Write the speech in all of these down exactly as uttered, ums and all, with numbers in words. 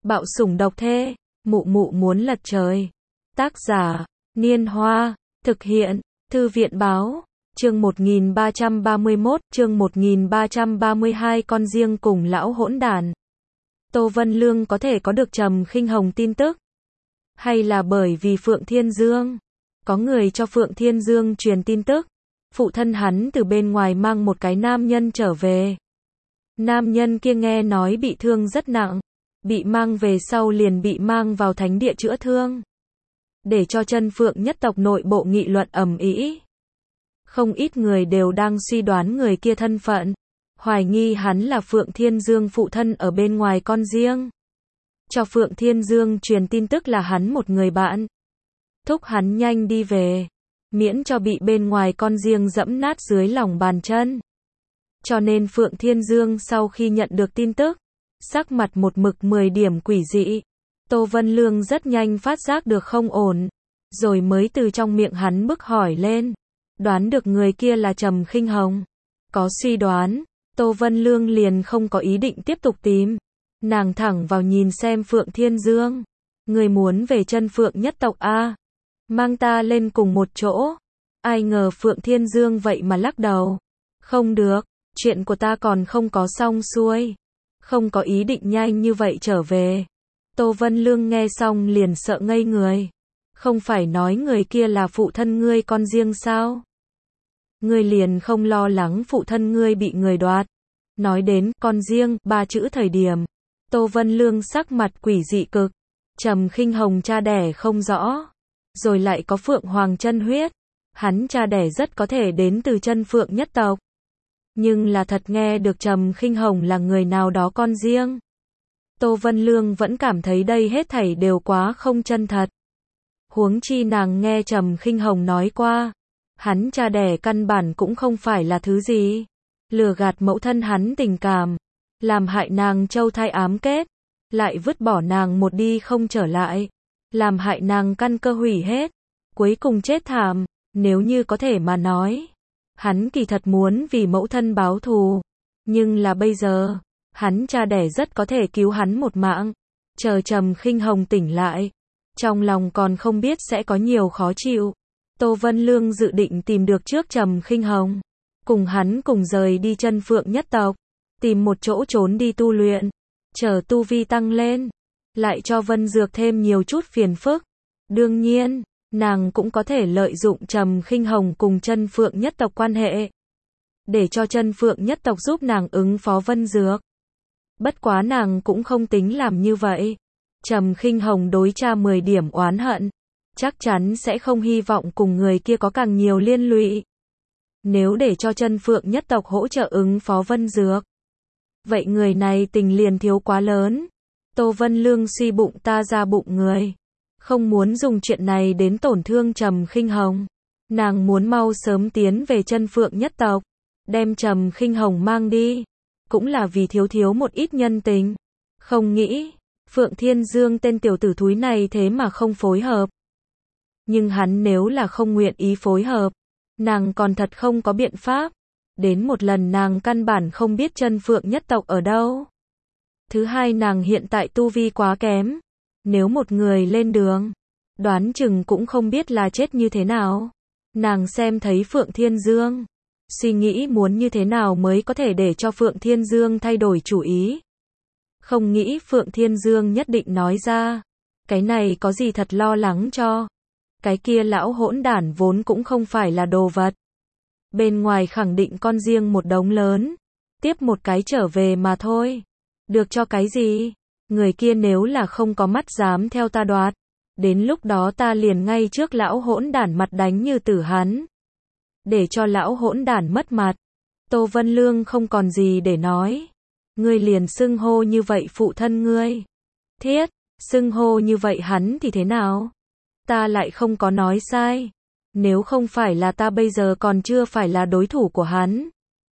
Bạo sủng độc thê, mụ mụ muốn lật trời. Tác giả, Niên Hoa, thực hiện, Thư viện Báo, chương một nghìn ba trăm ba mươi mốt, chương một nghìn ba trăm ba mươi hai con riêng cùng lão hỗn đản. Tô Vân Lương có thể có được Trầm Khinh Hồng tin tức, hay là bởi vì Phượng Thiên Dương? Có người cho Phượng Thiên Dương truyền tin tức, phụ thân hắn từ bên ngoài mang một cái nam nhân trở về. Nam nhân kia nghe nói bị thương rất nặng, bị mang về sau liền bị mang vào thánh địa chữa thương, để cho Chân Phượng nhất tộc nội bộ nghị luận ầm ĩ. Không ít người đều đang suy đoán người kia thân phận, hoài nghi hắn là Phượng Thiên Dương phụ thân ở bên ngoài con riêng. Cho Phượng Thiên Dương truyền tin tức là hắn một người bạn, thúc hắn nhanh đi về, miễn cho bị bên ngoài con riêng dẫm nát dưới lòng bàn chân. Cho nên Phượng Thiên Dương sau khi nhận được tin tức, sắc mặt một mực mười điểm quỷ dị. Tô Vân Lương rất nhanh phát giác được không ổn, rồi mới từ trong miệng hắn bức hỏi lên, đoán được người kia là Trầm Khinh Hồng. Có suy đoán, Tô Vân Lương liền không có ý định tiếp tục tìm. Nàng thẳng vào nhìn xem Phượng Thiên Dương. Người muốn về Chân Phượng nhất tộc a? Mang ta lên cùng một chỗ. Ai ngờ Phượng Thiên Dương vậy mà lắc đầu. Không được, chuyện của ta còn không có xong xuôi. Không có ý định nhanh như vậy trở về. Tô Vân Lương nghe xong liền sợ ngây người. Không phải nói người kia là phụ thân ngươi con riêng sao? Ngươi liền không lo lắng phụ thân ngươi bị người đoạt. Nói đến con riêng, ba chữ thời điểm, Tô Vân Lương sắc mặt quỷ dị cực. Trầm Khinh Hồng cha đẻ không rõ, rồi lại có Phượng Hoàng chân huyết, hắn cha đẻ rất có thể đến từ Chân Phượng nhất tộc. Nhưng là thật nghe được Trầm Khinh Hồng là người nào đó con riêng, Tô Vân Lương vẫn cảm thấy đây hết thảy đều quá không chân thật. Huống chi nàng nghe Trầm Khinh Hồng nói qua, hắn cha đẻ căn bản cũng không phải là thứ gì, lừa gạt mẫu thân hắn tình cảm, làm hại nàng châu thai ám kết, lại vứt bỏ nàng một đi không trở lại, làm hại nàng căn cơ hủy hết, cuối cùng chết thảm. Nếu như có thể mà nói, hắn kỳ thật muốn vì mẫu thân báo thù, nhưng là bây giờ, hắn cha đẻ rất có thể cứu hắn một mạng. Chờ Trầm Khinh Hồng tỉnh lại, trong lòng còn không biết sẽ có nhiều khó chịu. Tô Vân Lương dự định tìm được trước Trầm Khinh Hồng, cùng hắn cùng rời đi Chân Phượng nhất tộc, tìm một chỗ trốn đi tu luyện, chờ tu vi tăng lên, lại cho Vân Dược thêm nhiều chút phiền phức. Đương nhiên, nàng cũng có thể lợi dụng Trầm Khinh Hồng cùng Chân Phượng nhất tộc quan hệ, để cho Chân Phượng nhất tộc giúp nàng ứng phó Vân Dược. Bất quá nàng cũng không tính làm như vậy. Trầm Khinh Hồng đối cha mười điểm oán hận, chắc chắn sẽ không hy vọng cùng người kia có càng nhiều liên lụy. Nếu để cho Chân Phượng nhất tộc hỗ trợ ứng phó Vân Dược, vậy người này tình liền thiếu quá lớn. Tô Vân Lương suy bụng ta ra bụng người, không muốn dùng chuyện này đến tổn thương Trầm Khinh Hồng. Nàng muốn mau sớm tiến về Chân Phượng nhất tộc, đem Trầm Khinh Hồng mang đi, cũng là vì thiếu thiếu một ít nhân tình. Không nghĩ, Phượng Thiên Dương tên tiểu tử thúi này thế mà không phối hợp. Nhưng hắn nếu là không nguyện ý phối hợp, nàng còn thật không có biện pháp. Đến một lần nàng căn bản không biết Chân Phượng nhất tộc ở đâu. Thứ hai, nàng hiện tại tu vi quá kém. Nếu một người lên đường, đoán chừng cũng không biết là chết như thế nào. Nàng xem thấy Phượng Thiên Dương, suy nghĩ muốn như thế nào mới có thể để cho Phượng Thiên Dương thay đổi chủ ý. Không nghĩ Phượng Thiên Dương nhất định nói ra, cái này có gì thật lo lắng cho. Cái kia lão hỗn đản vốn cũng không phải là đồ vật. Bên ngoài khẳng định con riêng một đống lớn, tiếp một cái trở về mà thôi. Được cho cái gì? Người kia nếu là không có mắt dám theo ta đoạt, đến lúc đó ta liền ngay trước lão hỗn đản mặt đánh như tử hắn, để cho lão hỗn đản mất mặt. Tô Vân Lương không còn gì để nói. Ngươi liền xưng hô như vậy phụ thân ngươi. Thiết, xưng hô như vậy hắn thì thế nào? Ta lại không có nói sai. Nếu không phải là ta bây giờ còn chưa phải là đối thủ của hắn,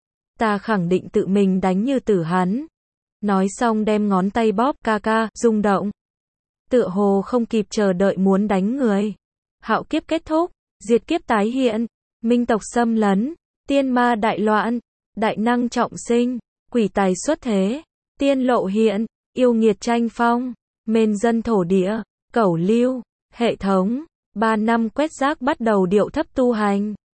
ta khẳng định tự mình đánh như tử hắn. Nói xong đem ngón tay bóp ca ca, rung động. Tựa hồ không kịp chờ đợi muốn đánh người. Hạo kiếp kết thúc, diệt kiếp tái hiện, minh tộc xâm lấn, tiên ma đại loạn, đại năng trọng sinh, quỷ tài xuất thế, tiên lộ hiện, yêu nghiệt tranh phong. Mên dân thổ địa, cẩu lưu, hệ thống, ba năm quét rác bắt đầu điệu thấp tu hành.